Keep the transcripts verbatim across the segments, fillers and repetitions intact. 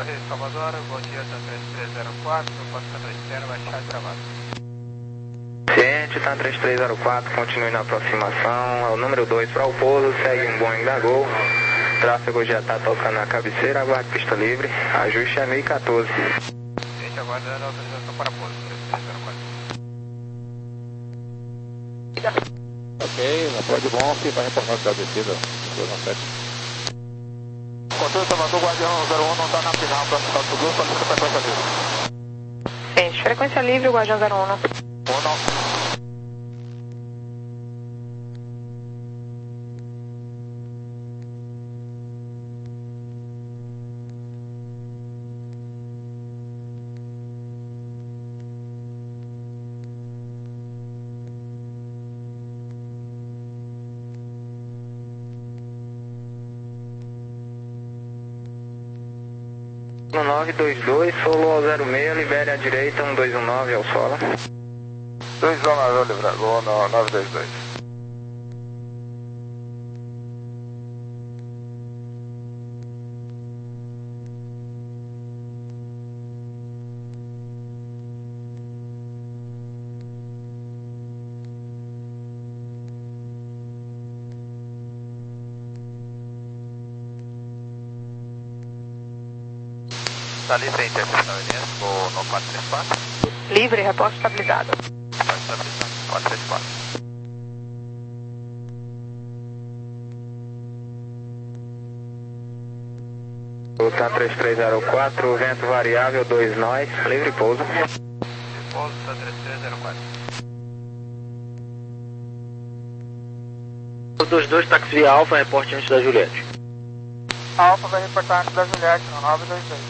Torre Salvador, bom dia, TAM três três zero quatro, passando externo, baixado travado. Ciente, TAM três três zero quatro, continue na aproximação, é o número dois para o pouso, segue um Boeing da Gol, tráfego já está tocando na cabeceira, aguarde pista livre, ajuste é mil e quatorze. Ciente, aguardando a autorização para pouso, três três zero quatro. Ok, na pode bom, que vai retornar da descida, dois nove sete. Controle Salvador, Guardião zero um, não está na final, para ficar tudo, solicita frequência livre. Ciente, frequência livre, Guardião zero um. um não. No nove dois dois, solo ao zero seis, libere à direita, um dois um nove ao solo. dois um nove, livre, no nove dois dois. Está livre a interceptação, Elias, no quatro três quatro. Livre, reporte estabilizado. Reporte estabilizado, quatro três quatro. O TAM três três zero quatro, vento variável, dois nós, livre pouso. Livre pouso, TAM três três zero quatro. Os dois dois, táxi via Alfa, reporte antes da Juliette. Alfa vai reportar antes da Juliette, no nove dois dois.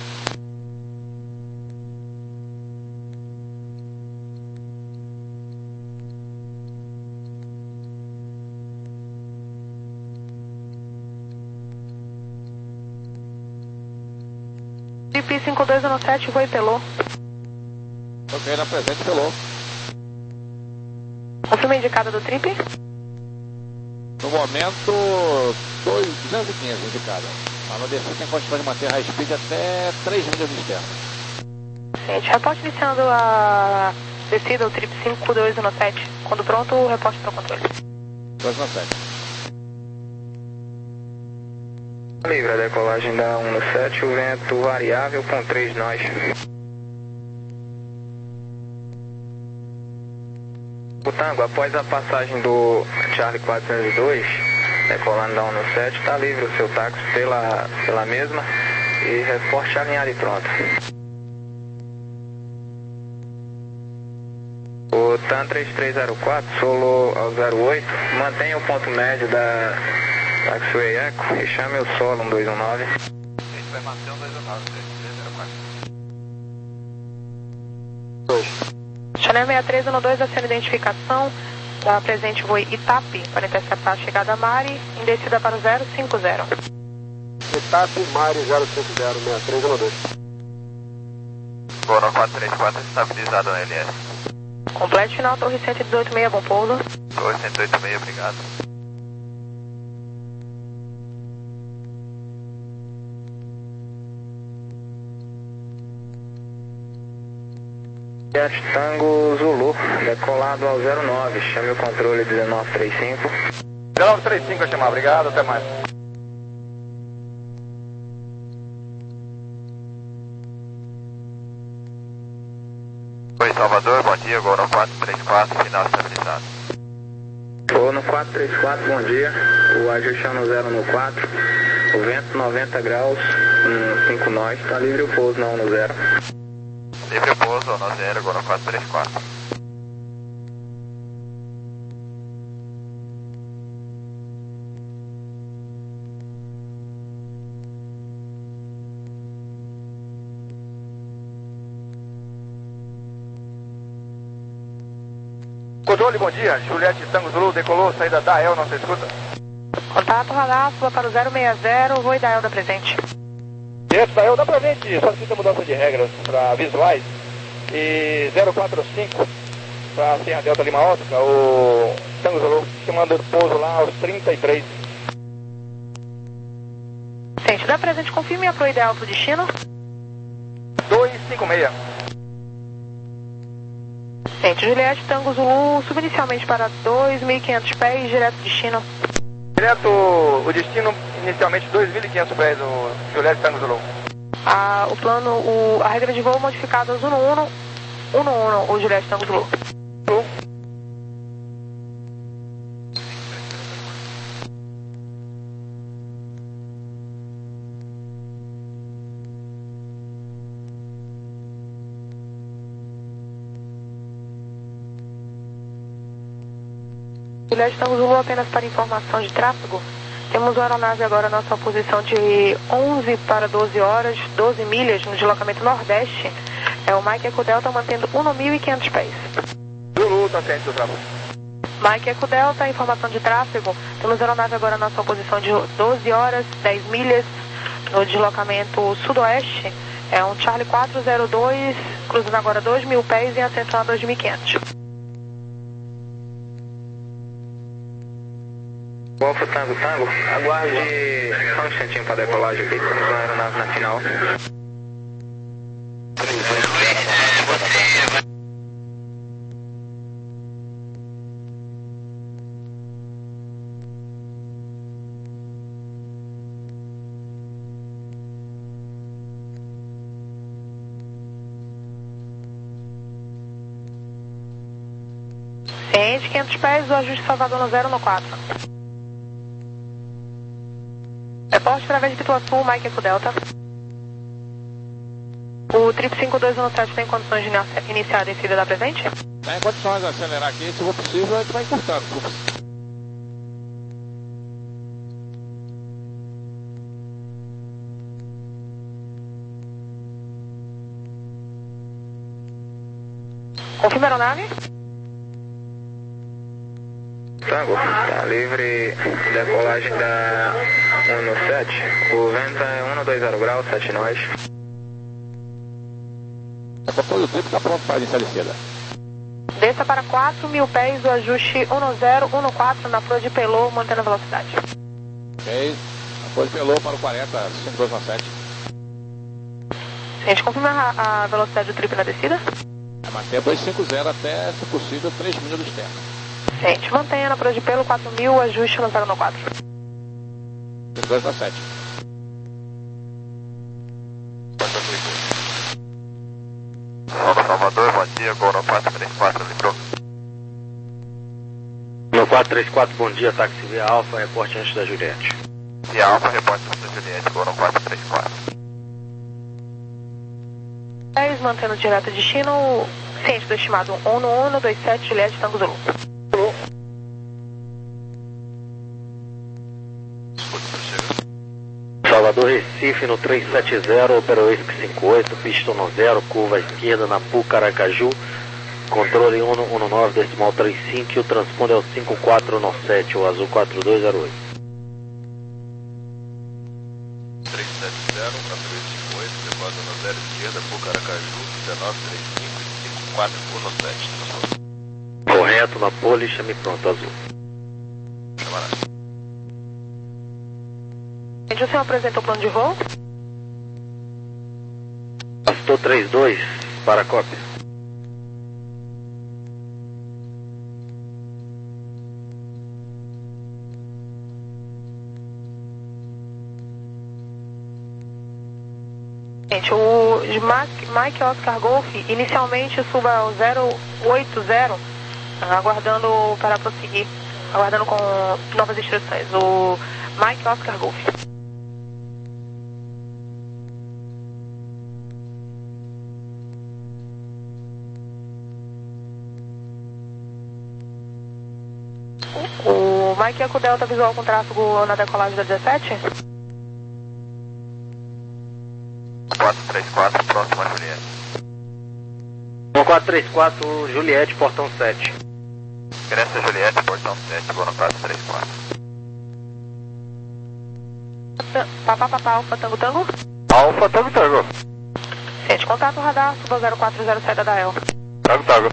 Trip cinco dois um sete, voo Pelô. Ok, na presente, Pelô. Confirma a indicada do trip. No momento, duzentos e quinze indicada. A no descer tem condição de manter high speed até três milhas externas. Gente, reporte iniciando a descida, o trip cinco dois um sete. Quando pronto, reporte para o controle. dois um sete. Livre a decolagem da um sete, o vento variável com três nós. O Tango, após a passagem do Charlie quatrocentos e dois, decolando da um sete, está livre o seu táxi pela, pela mesma e reporte alinhado e pronto. O TAM três três zero quatro, solo ao zero oito, mantenha o ponto médio da Taxiway Eco e chame o solo um dois um nove. A gente vai manter um dois um nove, três três zero quatro. Chanel sessenta e três um dois, a sua identificação da presente voo Itapi para interceptar a chegada Mari em descida para o zero cinco zero. Itapi, Mari zero cinco zero, sessenta e três um dois. Bono quatro três quatro, estabilizado no L S. Complete final, torre cento e dezoito seis, bom pouso. Torre cento e dezoito seis, obrigado. Tango Zulu, decolado ao zero nove, chame o controle dezenove trinta e cinco. dezenove trinta e cinco a chamar, obrigado, até mais. Oi, Salvador, bom dia, Gol no quatro três quatro, final estabilizado. Gol no quatro três quatro, bom dia, o ajuste no zero no quatro, o vento noventa graus, um cinco nós, está livre o pouso na um no zero. Livre pouso, no zero, Gol no quatro três quatro. Controle, bom dia. Juliette Tango Zulu, decolou, saída da El, não se escuta? Contato radar, suba para o zero seis zero, voo da El da presente. Direto da El da presente, solicita mudança de regras para visuais. E zero quatro cinco para Serra Delta Lima Oscar, o Tango Zulu, chamando o pouso lá aos trinta e três. Gente, da presente, confirme a pro ideal para o destino. dois cinco seis. Gente, Juliette Tango Zulu, suba inicialmente para dois mil e quinhentos pés, direto destino. Direto, o destino inicialmente dois mil e quinhentos pés, o Juliette Tango Zulu. Ah, o plano, o, a regra de voo modificada Zulu um, um, um, um, o Juliette Tango Zulu. Zulu. Juliette Tango Zulu, apenas para informação de tráfego, temos uma aeronave agora na sua posição de onze para doze horas, doze milhas no deslocamento nordeste. É o Mike Eco Delta mantendo um mil e quinhentos pés. Zulu, tá ciente do tráfego. Mike Eco Delta, informação de tráfego, temos a aeronave agora na sua posição de doze horas, dez milhas no deslocamento sudoeste. É um Charlie quatro zero dois, cruzando agora dois mil pés em ascensão a dois mil e quinhentos. Golfo Tango Tango, aguarde só um instantinho para decolagem aqui, temos uma aeronave na final. Ciente, quinhentos pés, o ajuste Salvador no zero no quatro. Reporte através de Pituaçu, Mike Eco Delta. O triplo cinco dois um sete tem condições de iniciar a descida da presente? Tem condições de acelerar aqui, se for possível, a gente vai encurtando. Confirma a aeronave? Tango, tá livre, decolagem da um no sete, o vento é um dois zero graus, sete nós. O triplo está pronto para iniciar a descida. Desça para quatro mil pés, o ajuste um zero um quatro na flor de Pelô, mantendo a velocidade. Ok, a flor de Pelô para o quarenta, cinco dois um sete. A gente confirma a, a velocidade do triplo na descida? É manter dois cinco zero até, se possível, três milhas do externo. Gente, mantenha na flor de Pelô quatro mil, ajuste no zero no quatro. cinco dois um sete. Salvador, bom dia, Gol no quatro três quatro, lembrou? No quatro três quatro, bom dia, táxi Via Alfa, reporte antes da Juliette. Via Alfa, reporte antes da Juliette, Gol no quatro três quatro. dez, mantendo direto destino, ciente do estimado um um dois sete, Juliette Tango Zulu. Salvador Recife no três sete zero, operou I S C cinco oito, pista no zero, curva à esquerda na Pucaracaju, controle um um nove, decimal trinta e cinco, e o transponder é o cinco quatro um sete, o azul quatro dois zero oito. três sete zero, controle cinco oito, levando no zero esquerda, Pucaracaju, dezenove trinta e cinco e cinco quatro um sete. Correto, na pole, chame pronto, azul. Camarada. Gente, o senhor apresentou o plano de voo? Pastor trinta e dois, para a cópia. Gente, o Mike, Mike Oscar Golf, inicialmente suba ao zero oito zero, aguardando para prosseguir, aguardando com novas instruções. O Mike Oscar Golf. O Mike Eco Delta visual com tráfego na decolagem da dezessete? quatro três quatro, próximo a Juliette. No quatro três quatro, Juliette, portão sete. Cresce Juliette, portão sete, Gol no quatro três quatro. Papá, papá, Alfa, Tango, Tango. Alfa, Tango, Tango. Gente, contato radar, suba zero quatro zero sete da El. Tango, Tango.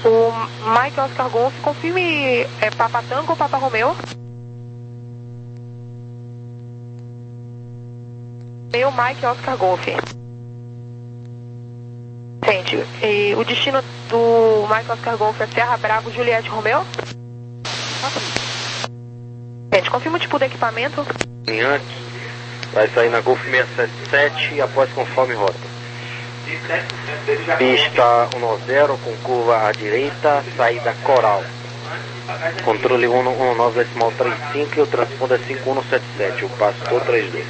O Mike Oscar Golf, confirme é Papa Tango ou Papa Romeo? Meu Mike Oscar Golf. Sente, e o destino do Mike Oscar Golf é Serra Bravo, Juliette Romeo? Sente, confirma o tipo do equipamento. Yankee vai sair na Golf seiscentos e setenta e sete após conforme rota. Pista dez com curva à direita, saída Coral. Controle cento e nove decimal trinta e cinco e o transponder é cinco um sete sete, o pastor trinta e dois.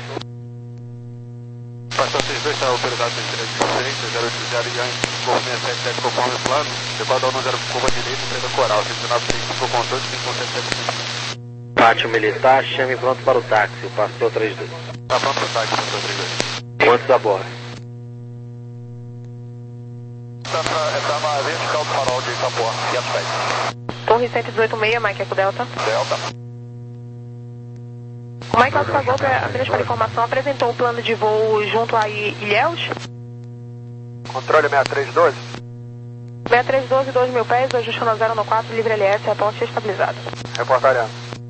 Pastor trinta e dois está autorizado três três seis, zero oito zero Yankee, Golf seiscentos e setenta e sete conforme plano, decoda um zero curva à direita, saída Coral, cinco nove trinta e cinco controle, cinco um sete sete. Pátio militar, chame pronto para o táxi, o pastor trinta e dois. Está pronto para o táxi, pastor trinta e dois. Quantos a bordo? Estava vertical do farol de Itapuã, quinhentos pés. Torre cento e dezoito seis, Mike Eco Delta. Delta. O Mike Oscar Golf, apenas para informação, apresentou o plano de voo junto a Ilhéus? Controle sessenta e três doze. sessenta e três doze, dois mil pés, ajustando a zero no quatro, livre L S, reporte estabilizado. Reportariando.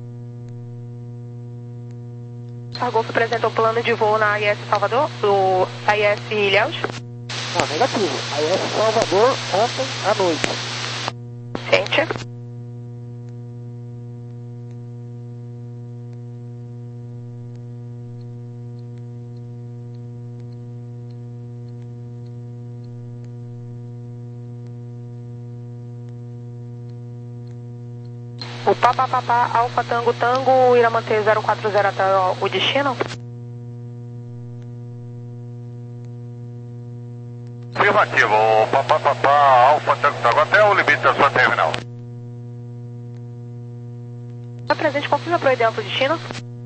Oscar Golf apresentou o plano de voo na A I S Salvador, do A I S Ilhéus? Não, negativo. A I S Salvador ontem à noite. Sente. O Papa Papa Alfa Tango Tango irá manter zero quatro zero até o destino? Afirmativo, o Papá Papá Alfa Tango Tango até o limite da sua terminal. Está presente, confirma para o ideal para o destino?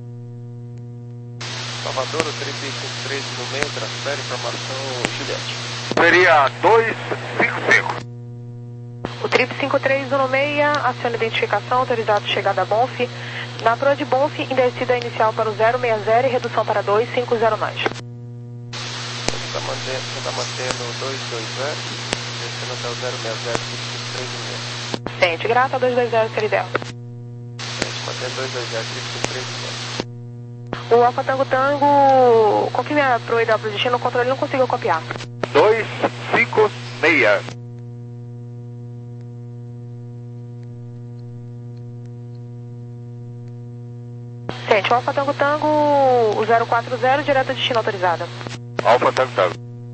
Salvador, o três cinco três no meio, transfere informação Juliette. Seria duzentos e cinquenta e cinco. O trip cinco três um seis, aciona identificação, autorizado chegada a Bonf. Na proa de Bonf, em descida inicial para o zero seis zero e redução para dois cinco zero nós. Está mantendo, está mantendo dois dois zero, descendo até o zero seis zero, cinco três um seis. Sente, grata, dois dois zero, ser ideal. Sente, mantendo dois dois zero, cinco três um seis. O Alfa Tango Tango, confirme a proa ideal para o destino, o controle não conseguiu copiar. dois cinco seis. Sente, o Alfa Tango Tango, o zero quatro zero, direto ao destino autorizado. Alfa Tango Tango.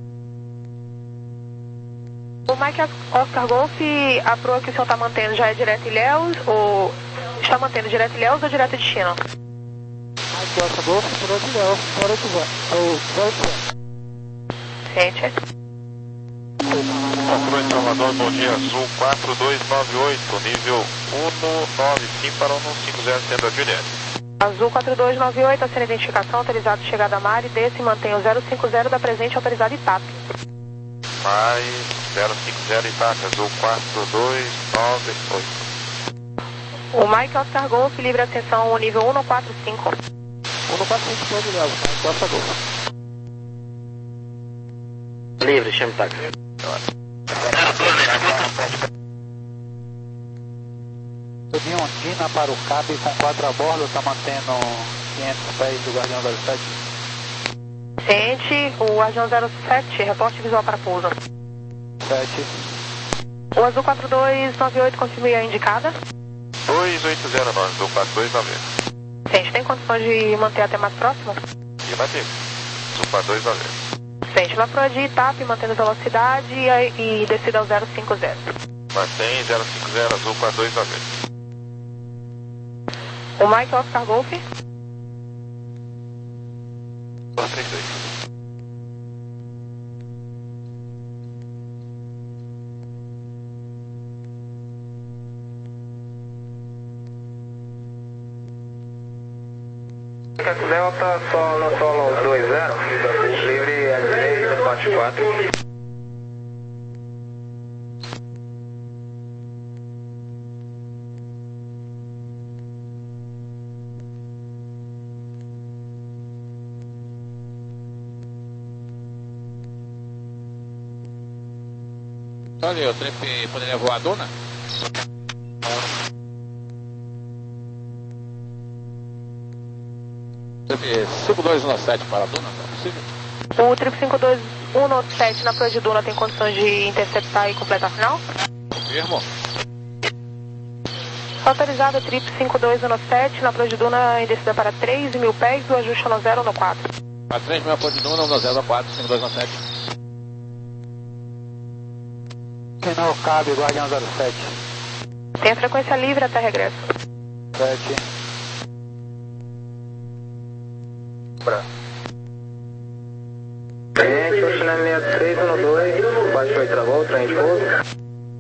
O Mike Oscar Golf, a proa que o senhor está mantendo já é direto Ilhéus, ou está mantendo direto Ilhéus ou direto destino? Mike Oscar Golf, proa de Ilhéus, zero oito zero. Sente. Patrulha em Salvador, bom dia, Azul quatro dois nove oito, nível cento e noventa e cinco para cento e cinquenta, sendo a Juliette. Azul quatro dois nove oito, acena identificação, autorizado chegada a mar e desce e mantém o zero cinco zero da presente autorizado I T A P. Mais zero cinco zero I T A P, Azul quatro dois nove oito. O Mike Oscar Golf, livre ascensão, nível cento e quarenta e cinco. cento e quarenta e cinco, proa de Ilhéus, Mike Oscar Golf. Livre, chame táxi. Turbina Ondina para o C A B com quatro a bordo, está mantendo quinhentos pés do Guardião zero sete. Sente, o Guardião zero sete, reporte visual para pouso. sete. O Azul quatro dois nove oito, confirme a indicada. dois oito zero nove, Azul quatro dois nove oito. Sente, tem condições de manter até mais próximo? E vai ter. Azul quatro dois nove oito. Sente, na proa de I T A P, mantendo velocidade e, e descida ao zero cinco zero. Mantém zero cinco zero, Azul quatro dois nove oito. O Mike Oscar Golf. dois três dois. Delta, solo, solo dois zero, livre à direita, ponte quatro. Olha, o trip poderia voar a Duna? Trip cinco dois um sete para a Duna, é possível? O trip cinco dois um sete na Proa de Duna tem condições de interceptar e completar a final? Confirmo. Autorizado trip cinco dois um sete na Proa de Duna em descida para três mil pés, o ajuste no zero no quatro. Para três mil Proa de Duna, um zero quatro, cinco dois um sete. Final cabe, Guardião zero sete. Tem a frequência livre até regresso. sete. Pra. Gente, o China seis três um dois, baixo oito travou, trem de pouso.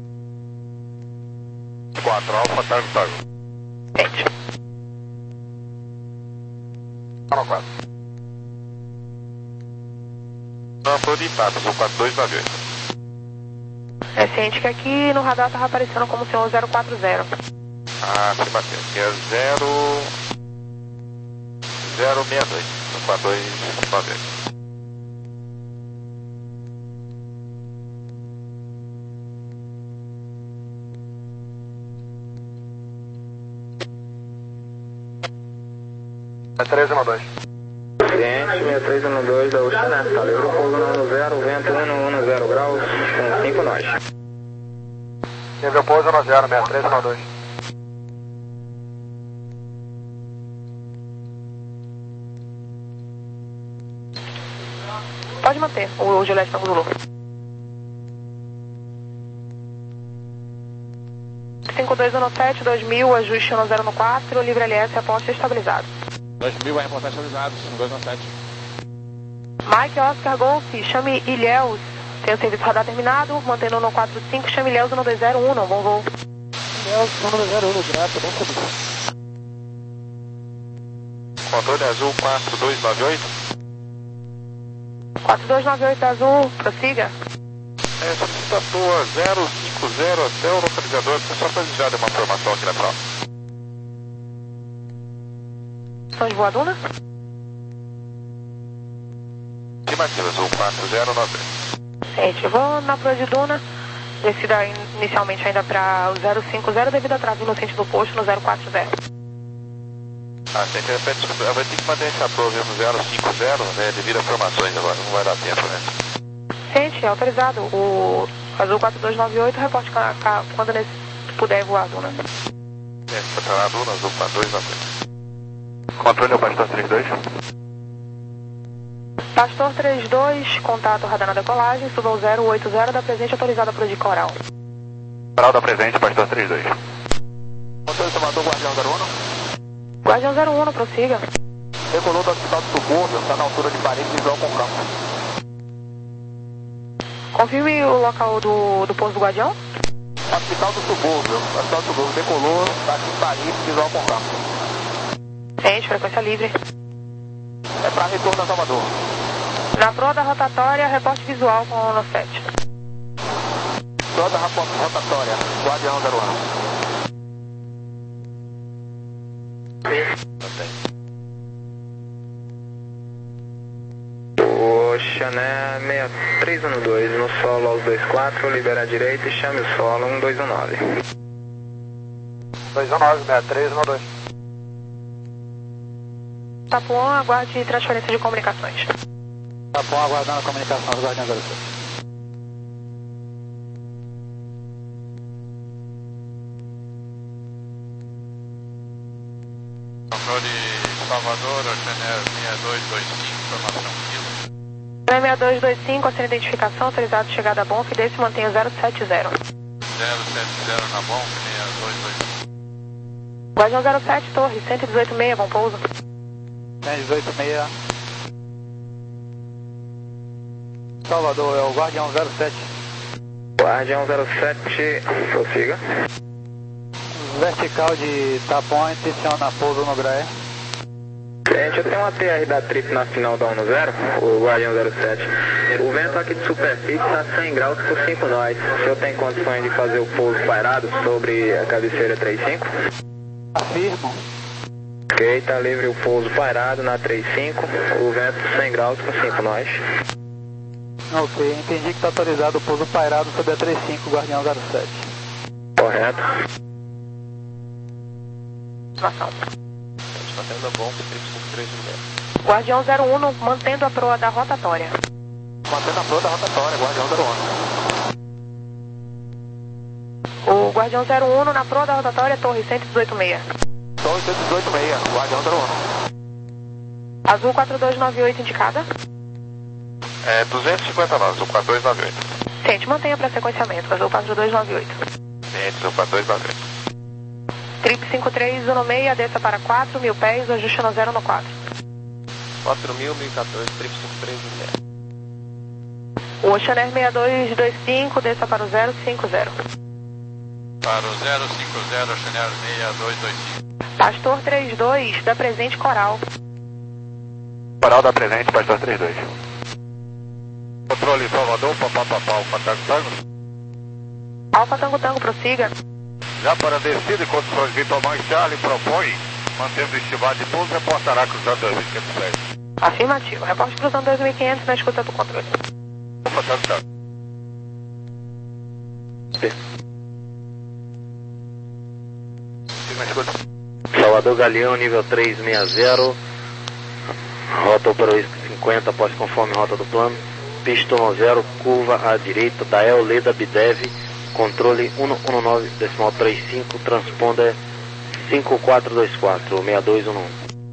quatro, Alfa, Targo, Targo. Gente. Alfa quatro. Não, foi de Tatas, o quatro dois nove oito. É ciente que aqui no radar estava aparecendo como senhor zero quatro zero. Ah, se bater. Aqui é zero... zero seis dois. quatro dois nove oito. É três um dois. Gente, seis três um dois da Oceana, tá livre o pouso no zero, vento um zero graus, com cinco nós. Nível pouso no zero, seis três um dois. Pode manter o Juliette Tango Zulu. cinco dois um sete, dois mil, ajuste no zero no quatro, livre L S, aposta estabilizado. dois mil vai reportar estabilizado, cinco dois um sete. Mike Oscar Golf, chame Ilhéus. Tem o serviço radar terminado, mantendo no quatro cinco, chame Ilhéus no dois zero um, bom voo. Ilhéus no dois zero um, grato, bom saber. Controle azul quatro dois nove oito. quatro dois nove oito azul, prossiga. É, solicita a toa zero cinco zero até o localizador, só para já dar uma informação aqui na prova. São de Voaduna? Estimativa azul quatro zero nove oito. Gente, eu vou na Proa de Duna, descida inicialmente ainda para o zero cinco zero devido a trave no sentido oposto no zero quatro zero. Ah, tem que repetir, vai ter que manter essa prova no zero cinco zero, né, devido a informações agora, não vai dar tempo, né? Gente, é autorizado. O azul quatro dois nove oito, reporte ca- ca- quando nesse, puder voar a Duna. É, tá na Duna, azul quatro dois nove oito. Controle ao Pastor trinta e dois. Pastor trinta e dois, contato radar na decolagem, suba ao zero oito zero da presente autorizada para o de Coral. Coral da presente, Pastor trinta e dois. Controle Tomador, Guardião zero um. Guardião zero um, prossiga. Decolou do hospital do subúrbio, está na altura de parede visual com campo. Confirme o local do, do pouso do Guardião. Hospital do subúrbio, hospital do subúrbio, decolou, está aqui em parede visual com campo. Gente, frequência livre. É para retorno a Salvador. Na proa da rotatória, reporte visual com o sete. Toda a rotatória, Guardião zero um. Oxané seis três um dois, no solo aos dois quatro, libera a direita e chame o solo um dois um nove. dois um nove, seis três um dois. Tapuã, aguarde transferência de comunicações. Tá bom, aguardando a comunicação do Guardião zero seis. Controle Salvador, Oceané seis dois dois cinco, informação quilo. seis dois dois cinco, sem identificação, autorizado chegada a bom, Fidesz mantém o zero sete zero. zero sete zero na bom, seis dois dois cinco. Guardião zero sete, torre, cento e dezoito seis, bom pouso. cento e dezoito seis. Salvador, é o Guardião zero sete. Guardião zero sete, prossiga. Vertical de Tapuã, inticiona pouso no Graé. Gente, eu tenho uma T R da Trip na final da um zero, o Guardião zero sete. O vento aqui de superfície está cem graus por cinco nós. O senhor tem condições de fazer o pouso pairado sobre a cabeceira trinta e cinco? Afirmo. Ok, está livre o pouso pairado na trinta e cinco, o vento cem graus por cinco nós. Ok, entendi que está autorizado o pouso pairado sobre a trinta e cinco, Guardião zero sete. Correto. Informação. Mantendo a bomba, três cinco três zero. Guardião zero um, mantendo a proa da rotatória. Mantendo a proa da rotatória, Guardião zero um. O Guardião zero um na proa da rotatória, torre cento e dezoito seis. Torre cento e dezoito seis, Guardião zero um. Azul quatro dois nove oito indicada. É duzentos e cinquenta nós, o quatro dois nove oito. Ciente, mantenha para sequenciamento, Azul quatro dois nove oito. Ciente, o quatro dois nove oito. Trip cinco três um seis, desça para quatro mil pés, ajuste no zero no quatro. quatro mil, mil e quatorze, trip cinco três um seis. O Oceaner seis dois dois cinco, desça para o zero cinco zero. Para o zero cinco zero, Oceaner seis dois dois cinco. Pastor trinta e dois, da presente Coral. Coral da presente, Pastor trinta e dois. Controle Salvador, papapá, Alfa Tango Tango. Alfa Tango Tango, prossiga. Já para descida e condições Vitor Mãe Charlie propõe, mantendo estimado de pouso, reportará cruzando dois mil e quinhentos pés. Afirmativo, reporte cruzando dois mil e quinhentos na escuta do controle. Alfa Tango Tango. Salvador Galeão, nível três seis zero. Rota para o cinquenta, após conforme rota do plano. Pista um zero, curva à direita, Dael Leda Bidev, controle um um nove, decimal trinta e cinco, transponder cinco quatro dois quatro, seis dois um um.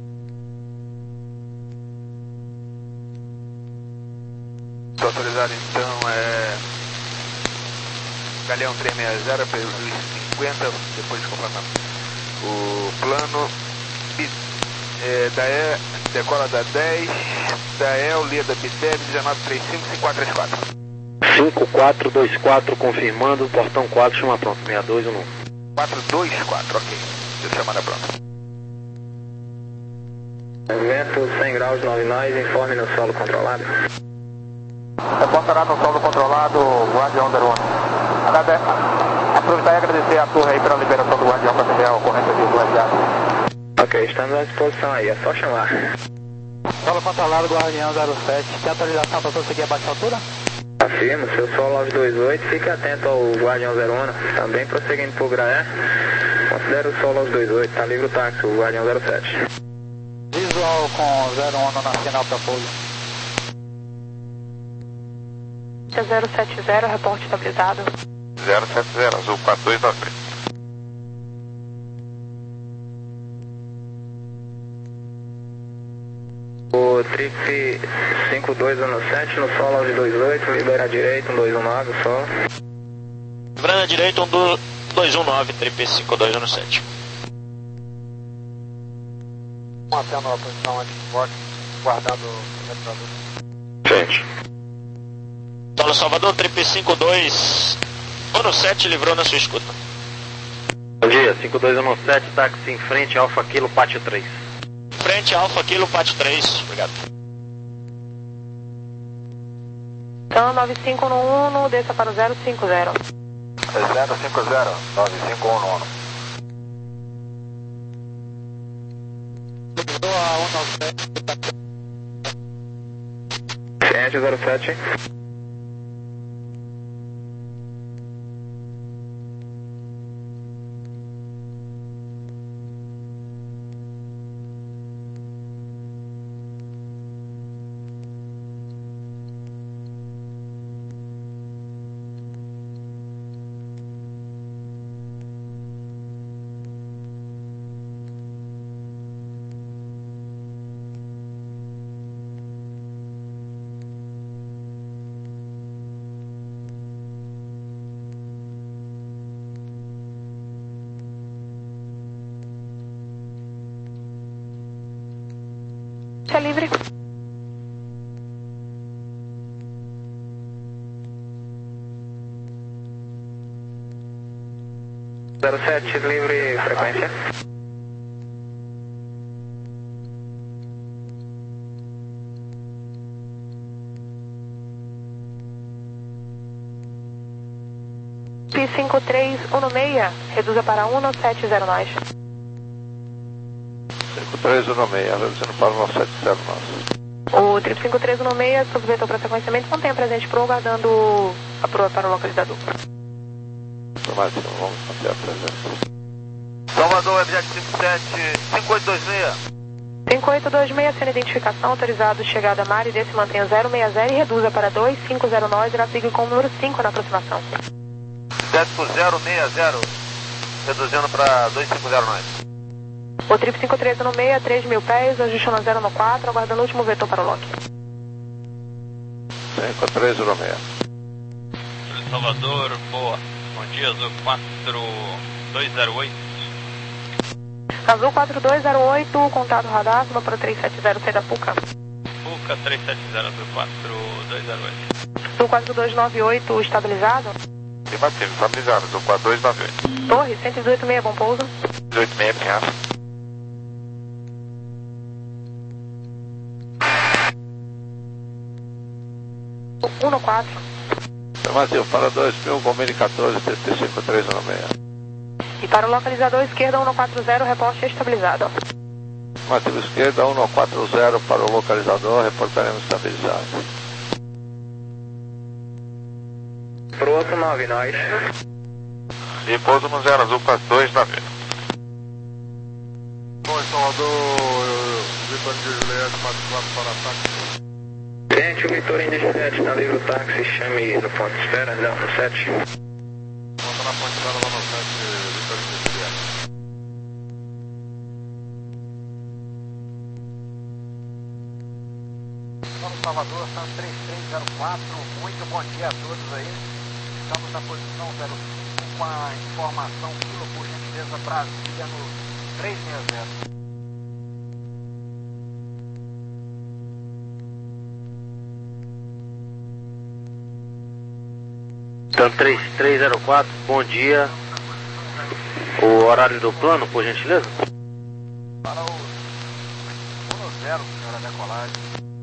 Estou autorizado então, é... Galeão três seis zero, peso cinquenta, depois de completar o plano. É, da E, decola da dez, da El, Leda Bidev, dezenove trinta e cinco, cinco quatro três quatro. cinco quatro dois quatro, confirmando, portão quatro, chama pronto, seis dois um um. quatro dois quatro, ok. Deixa eu chamar pronta. Vento cem graus, nove nós, informe no solo controlado. Reportará no solo controlado, Guardião zero um. Agrade... Aproveitar e agradecer a torre aí pela liberação do Guardião para atender a ocorrência de duas viagens. Ok, estamos à disposição aí, é só chamar. Solo controlado, Guardião zero sete. Tem autorização para prosseguir a baixa altura? Afirmo, seu solo nove dois oito, fique atento ao Guardião zero um, também prosseguindo por Graé. Considere o solo nove dois oito, está livre o táxi, o Guardião zero sete. Visual com zero um no nacional para pouso. zero sete zero, reporte estabilizado. zero sete zero, azul quatro dois nove três. O trip cinco dois um sete no solo nove dois oito, libera a direita, um dois um nove, solo. Librando a direita, um dois um nove, trip cinco dois um sete. Mantendo a posição antes de voto, guardando o computador. Gente. Solo Salvador, trip cinco dois um sete, livrou na sua escuta. Bom dia, cinco dois um sete, táxi em frente, Alfa Kilo, Pátio três. Frente, Alfa Kilo, Pátio três, obrigado. Então, nove cinco um um, desça para o zero cinco zero. zero cinco zero, nove cinco um um. Ciente zero sete. É livre. zero sete, livre frequência. P cinco três um seis, reduza para um sete zero nós. cinco três um seis, reduzindo para um sete zero nós. O triplo cinco três um seis, sob vetor para sequenciamento, mantenha presente pro, aguardando a proa para o localizador. Informação, vamos manter a presença. Salvador, Webjet cinco sete, cinco oito dois seis. cinco oito dois seis, sendo identificação, autorizado, chegada a mar e desse mantenha zero seis zero e reduza para dois cinco zero nove, trafigue com o número cinco na aproximação. Décimo zero seis zero, reduzindo para dois cinco zero nove. O triplo cinco três um seis, três mil pés, ajustando zero no quatro, aguardando o último vetor para o lock. cinco três um seis. Salvador, boa. Bom dia, Azul quatro dois zero oito. Azul quatro dois zero oito, contato radar, suba para três sete zero, C da Puca. Puca três sete zero, Azul quatro dois zero oito. Azul quatro dois nove oito, estabilizado. Afirmativo, estabilizado, Azul quatro dois nove oito. Torre, cento e dezoito seis, bom pouso. dezoito seis, Pinhaço. um no quatro. Informativo, para dois mil, Gomini quatorze, T T cinco três um seis. E para o localizador esquerda, um no quatro zero, reporte estabilizado. Informativo esquerda, um no quatro zero para o localizador, reportaremos estabilizado. Pronto, nove, nós. E pouso no zero, Azul quatro dois nove oito. Bom, Salvador, Vitor de Juliette, quatro quatro para ataque. Gente, o Vitor Indy sete, está livre o táxi, chame no ponto de espera, Delta sete. Volta na ponte lá no sete, Vitor de Juliette. Estamos no Salvador, São três três zero quatro, muito bom dia a todos aí. Estamos na posição zero cinco com a informação Kilo, por gentileza, Brasília no três seis zero. Então três três zero quatro, bom dia. O horário do plano, por gentileza? Para o um zero, senhora decolagem.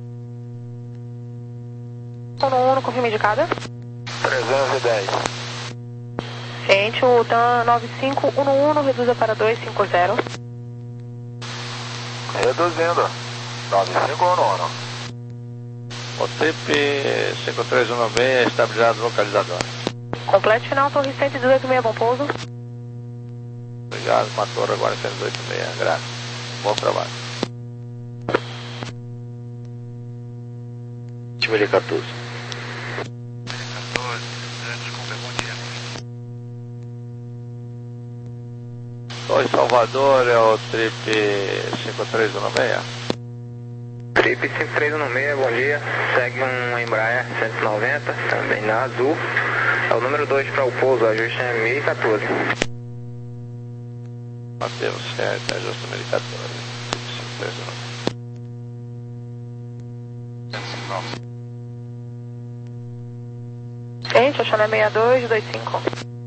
um no um, confirma indicada. trezentos e dez. Ciente, o T A M nove cinco um um, reduza para dois cinco zero. Reduzindo. nove cinco um um. O T I P cinco três um seis, estabilizado localizador. Complete final, torre cento e dezoito seis, bom pouso. Obrigado, Matora, agora cento e dezoito seis, graças. Bom trabalho. Time quatorze. quatorze, desculpa, bom dia. Oi, Salvador, é o Trip cinco três um seis. Trip cinco três um seis, bom dia. Segue um Embraer cento e noventa, também na Azul. É o número dois para o pouso, ajuste é mil e quatorze. Mantemos certo, ajuste mil e quatorze. cinco três um seis. Ciente, Oxané seis dois dois cinco.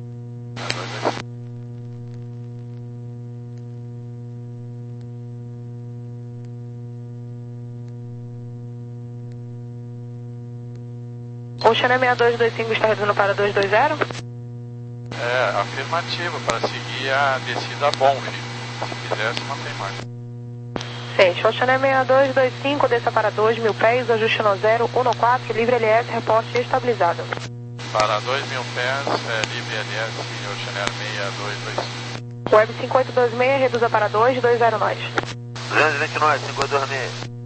O Xané seis dois dois cinco está reduzindo para dois dois zero? É, afirmativo, para seguir a descida bom, filho. Se quiser, se mantém mais. Ciente, o Xané seis dois dois cinco, desça para dois mil pés, ajuste no zero, um no quatro, livre L S, reporte estabilizado. Para dois mil pés, é, livre L S, o Chanel seis dois dois cinco. Web cinco oito dois seis, reduza para dois dois zero nós. duzentos e vinte e nove, cinco oito dois seis.